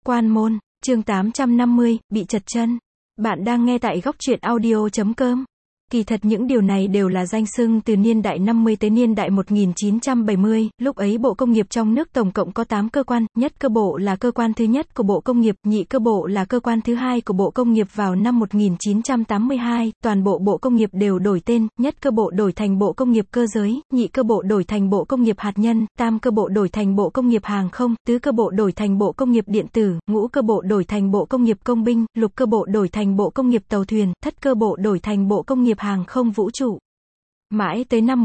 Quan môn, chương 850, bị chật chân. Bạn đang nghe tại góc truyện audio.com. Kỳ thật những điều này đều là danh xưng từ niên đại 50 tới niên đại 1970, lúc ấy Bộ Công nghiệp trong nước tổng cộng có 8 cơ quan, nhất cơ bộ là cơ quan thứ nhất của Bộ Công nghiệp, nhị cơ bộ là cơ quan thứ hai của Bộ Công nghiệp vào năm 1982, toàn bộ Bộ Công nghiệp đều đổi tên, nhất cơ bộ đổi thành Bộ Công nghiệp cơ giới, nhị cơ bộ đổi thành Bộ Công nghiệp hạt nhân, tam cơ bộ đổi thành Bộ Công nghiệp hàng không, tứ cơ bộ đổi thành Bộ Công nghiệp điện tử, ngũ cơ bộ đổi thành Bộ Công nghiệp công binh, lục cơ bộ đổi thành Bộ Công nghiệp tàu thuyền, thất cơ bộ đổi thành Bộ Công nghiệp hàng không vũ trụ. Mãi tới năm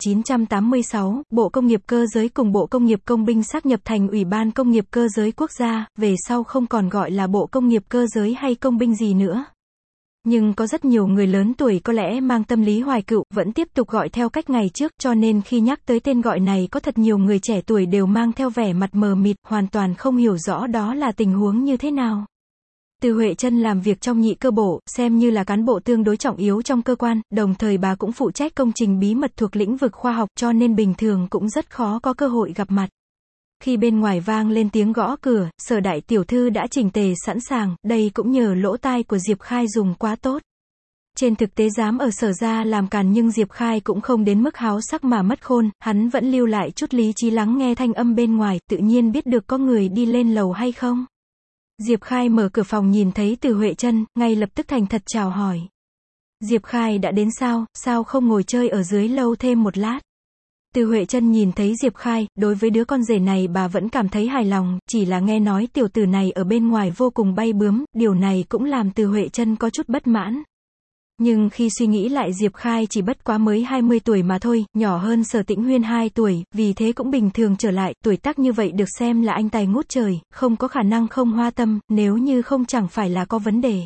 1986, Bộ Công nghiệp cơ giới cùng Bộ Công nghiệp công binh sáp nhập thành Ủy ban Công nghiệp cơ giới quốc gia, về sau không còn gọi là Bộ Công nghiệp cơ giới hay công binh gì nữa. Nhưng có rất nhiều người lớn tuổi có lẽ mang tâm lý hoài cựu, vẫn tiếp tục gọi theo cách ngày trước, cho nên khi nhắc tới tên gọi này có thật nhiều người trẻ tuổi đều mang theo vẻ mặt mờ mịt, hoàn toàn không hiểu rõ đó là tình huống như thế nào. Từ Huệ Trân làm việc trong nhị cơ bộ, xem như là cán bộ tương đối trọng yếu trong cơ quan, đồng thời bà cũng phụ trách công trình bí mật thuộc lĩnh vực khoa học, cho nên bình thường cũng rất khó có cơ hội gặp mặt. Khi bên ngoài vang lên tiếng gõ cửa, Sở đại tiểu thư đã chỉnh tề sẵn sàng, đây cũng nhờ lỗ tai của Diệp Khai dùng quá tốt. Trên thực tế dám ở Sở ra làm càn nhưng Diệp Khai cũng không đến mức háo sắc mà mất khôn, hắn vẫn lưu lại chút lý trí lắng nghe thanh âm bên ngoài, tự nhiên biết được có người đi lên lầu hay không. Diệp Khai mở cửa phòng nhìn thấy Từ Huệ Trân, ngay lập tức thành thật chào hỏi. Diệp Khai đã đến sao không ngồi chơi ở dưới lâu thêm một lát. Từ Huệ Trân nhìn thấy Diệp Khai, đối với đứa con rể này bà vẫn cảm thấy hài lòng, chỉ là nghe nói tiểu tử này ở bên ngoài vô cùng bay bướm, điều này cũng làm Từ Huệ Trân có chút bất mãn. Nhưng khi suy nghĩ lại Diệp Khai chỉ bất quá mới 20 tuổi mà thôi, nhỏ hơn Sở Tĩnh Huyên 2 tuổi, vì thế cũng bình thường trở lại, tuổi tác như vậy được xem là anh tài ngút trời, không có khả năng không hoa tâm, nếu như không chẳng phải là có vấn đề.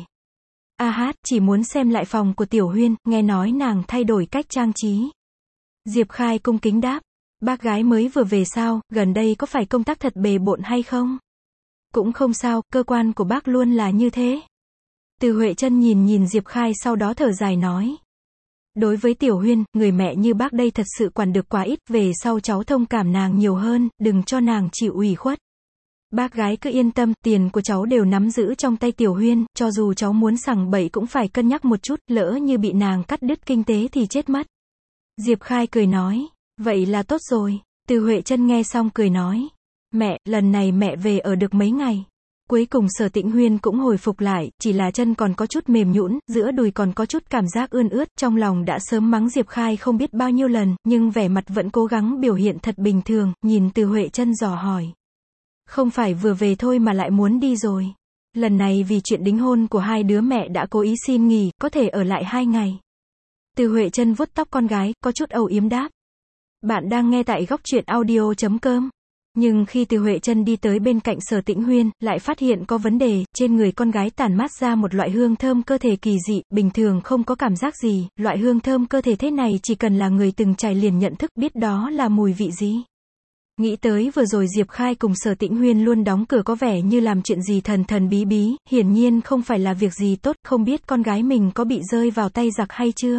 Chỉ muốn xem lại phòng của Tiểu Huyên, nghe nói nàng thay đổi cách trang trí. Diệp Khai cung kính đáp, bác gái mới vừa về sao, gần đây có phải công tác thật bề bộn hay không? Cũng không sao, cơ quan của bác luôn là như thế. Từ Huệ Trân nhìn Diệp Khai sau đó thở dài nói. Đối với Tiểu Huyên, người mẹ như bác đây thật sự quản được quá ít, về sau cháu thông cảm nàng nhiều hơn, đừng cho nàng chịu ủy khuất. Bác gái cứ yên tâm, tiền của cháu đều nắm giữ trong tay Tiểu Huyên, cho dù cháu muốn sằng bậy cũng phải cân nhắc một chút, lỡ như bị nàng cắt đứt kinh tế thì chết mất. Diệp Khai cười nói, vậy là tốt rồi. Từ Huệ Trân nghe xong cười nói, mẹ, lần này mẹ về ở được mấy ngày. Cuối cùng Sở Tĩnh Huyên cũng hồi phục lại, chỉ là chân còn có chút mềm nhũn, giữa đùi còn có chút cảm giác ươn ướt, trong lòng đã sớm mắng Diệp Khai không biết bao nhiêu lần, nhưng vẻ mặt vẫn cố gắng biểu hiện thật bình thường, nhìn Từ Huệ Trân dò hỏi. Không phải vừa về thôi mà lại muốn đi rồi. Lần này vì chuyện đính hôn của hai đứa mẹ đã cố ý xin nghỉ, có thể ở lại 2 ngày. Từ Huệ Trân vuốt tóc con gái, có chút âu yếm đáp. Bạn đang nghe tại góc truyện audio.com. Nhưng khi Từ Huệ Trân đi tới bên cạnh Sở Tĩnh Huyên, lại phát hiện có vấn đề, trên người con gái tản mát ra một loại hương thơm cơ thể kỳ dị, bình thường không có cảm giác gì, loại hương thơm cơ thể thế này chỉ cần là người từng trải liền nhận thức biết đó là mùi vị gì. Nghĩ tới vừa rồi Diệp Khai cùng Sở Tĩnh Huyên luôn đóng cửa có vẻ như làm chuyện gì thần bí bí, hiển nhiên không phải là việc gì tốt, không biết con gái mình có bị rơi vào tay giặc hay chưa.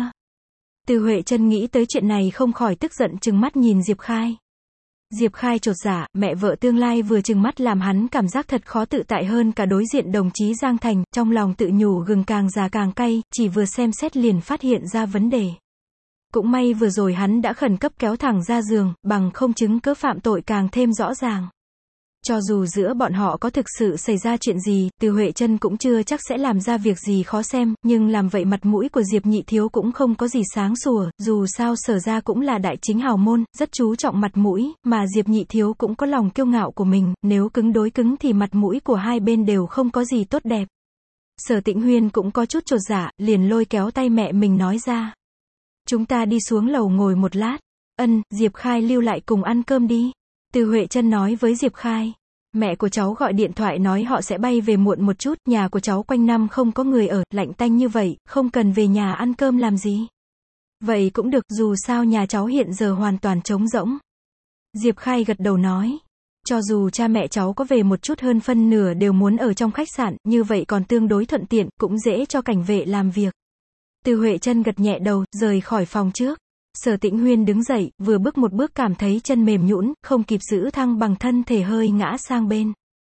Từ Huệ Trân nghĩ tới chuyện này không khỏi tức giận trừng mắt nhìn Diệp Khai. Diệp Khai chột dạ, mẹ vợ tương lai vừa trừng mắt làm hắn cảm giác thật khó tự tại hơn cả đối diện đồng chí Giang Thành, trong lòng tự nhủ gừng càng già càng cay, chỉ vừa xem xét liền phát hiện ra vấn đề. Cũng may vừa rồi hắn đã khẩn cấp kéo thẳng ra giường, bằng không chứng cớ phạm tội càng thêm rõ ràng. Cho dù giữa bọn họ có thực sự xảy ra chuyện gì, Từ Huệ Trân cũng chưa chắc sẽ làm ra việc gì khó xem, nhưng làm vậy mặt mũi của Diệp nhị thiếu cũng không có gì sáng sủa, dù sao Sở ra cũng là đại chính hào môn, rất chú trọng mặt mũi, mà Diệp nhị thiếu cũng có lòng kiêu ngạo của mình, nếu cứng đối cứng thì mặt mũi của hai bên đều không có gì tốt đẹp. Sở Tĩnh Huyên cũng có chút chột dạ, liền lôi kéo tay mẹ mình nói ra. Chúng ta đi xuống lầu ngồi một lát. Diệp Khai lưu lại cùng ăn cơm đi. Từ Huệ Trân nói với Diệp Khai. Mẹ của cháu gọi điện thoại nói họ sẽ bay về muộn một chút, nhà của cháu quanh năm không có người ở, lạnh tanh như vậy, không cần về nhà ăn cơm làm gì. Vậy cũng được, dù sao nhà cháu hiện giờ hoàn toàn trống rỗng. Diệp Khai gật đầu nói. Cho dù cha mẹ cháu có về một chút hơn phân nửa đều muốn ở trong khách sạn, như vậy còn tương đối thuận tiện, cũng dễ cho cảnh vệ làm việc. Từ Huệ Trân gật nhẹ đầu, rời khỏi phòng trước. Sở Tĩnh Huyên đứng dậy, vừa bước một bước cảm thấy chân mềm nhũn, không kịp giữ thăng bằng thân thể hơi ngã sang bên.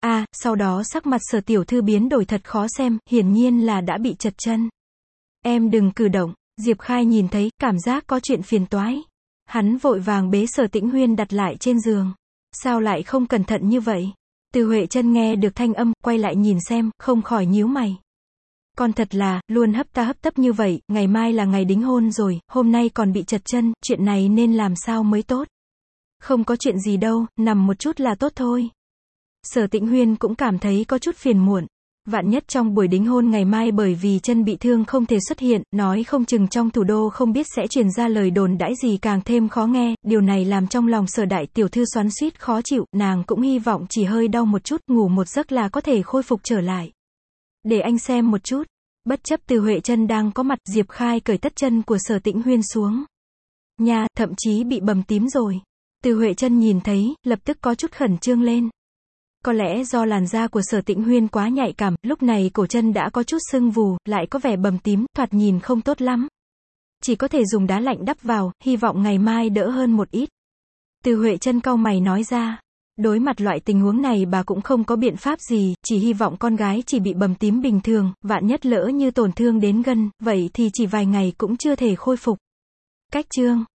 Sau đó sắc mặt Sở tiểu thư biến đổi thật khó xem, hiển nhiên là đã bị trật chân. Em đừng cử động. Diệp Khai nhìn thấy, cảm giác có chuyện phiền toái. Hắn vội vàng bế Sở Tĩnh Huyên đặt lại trên giường. Sao lại không cẩn thận như vậy? Từ Huệ Chân nghe được thanh âm, quay lại nhìn xem, không khỏi nhíu mày. Con thật là, luôn hấp ta hấp tấp như vậy, ngày mai là ngày đính hôn rồi, hôm nay còn bị trật chân, chuyện này nên làm sao mới tốt. Không có chuyện gì đâu, nằm một chút là tốt thôi. Sở Tĩnh Huyên cũng cảm thấy có chút phiền muộn. Vạn nhất trong buổi đính hôn ngày mai bởi vì chân bị thương không thể xuất hiện, nói không chừng trong thủ đô không biết sẽ truyền ra lời đồn đãi gì càng thêm khó nghe, điều này làm trong lòng Sở đại tiểu thư xoắn xuýt khó chịu, nàng cũng hy vọng chỉ hơi đau một chút, ngủ một giấc là có thể khôi phục trở lại. Để anh xem một chút. Bất chấp Từ Huệ Chân đang có mặt, Diệp Khai cởi tất chân của Sở Tĩnh Huyên xuống. Nha, thậm chí bị bầm tím rồi. Từ Huệ Chân nhìn thấy, lập tức có chút khẩn trương lên. Có lẽ do làn da của Sở Tĩnh Huyên quá nhạy cảm, lúc này cổ chân đã có chút sưng vù, lại có vẻ bầm tím, thoạt nhìn không tốt lắm. Chỉ có thể dùng đá lạnh đắp vào, hy vọng ngày mai đỡ hơn một ít. Từ Huệ Chân cau mày nói ra. Đối mặt loại tình huống này bà cũng không có biện pháp gì, chỉ hy vọng con gái chỉ bị bầm tím bình thường, vạn nhất lỡ như tổn thương đến gân, vậy thì chỉ vài ngày cũng chưa thể khôi phục. Cách chương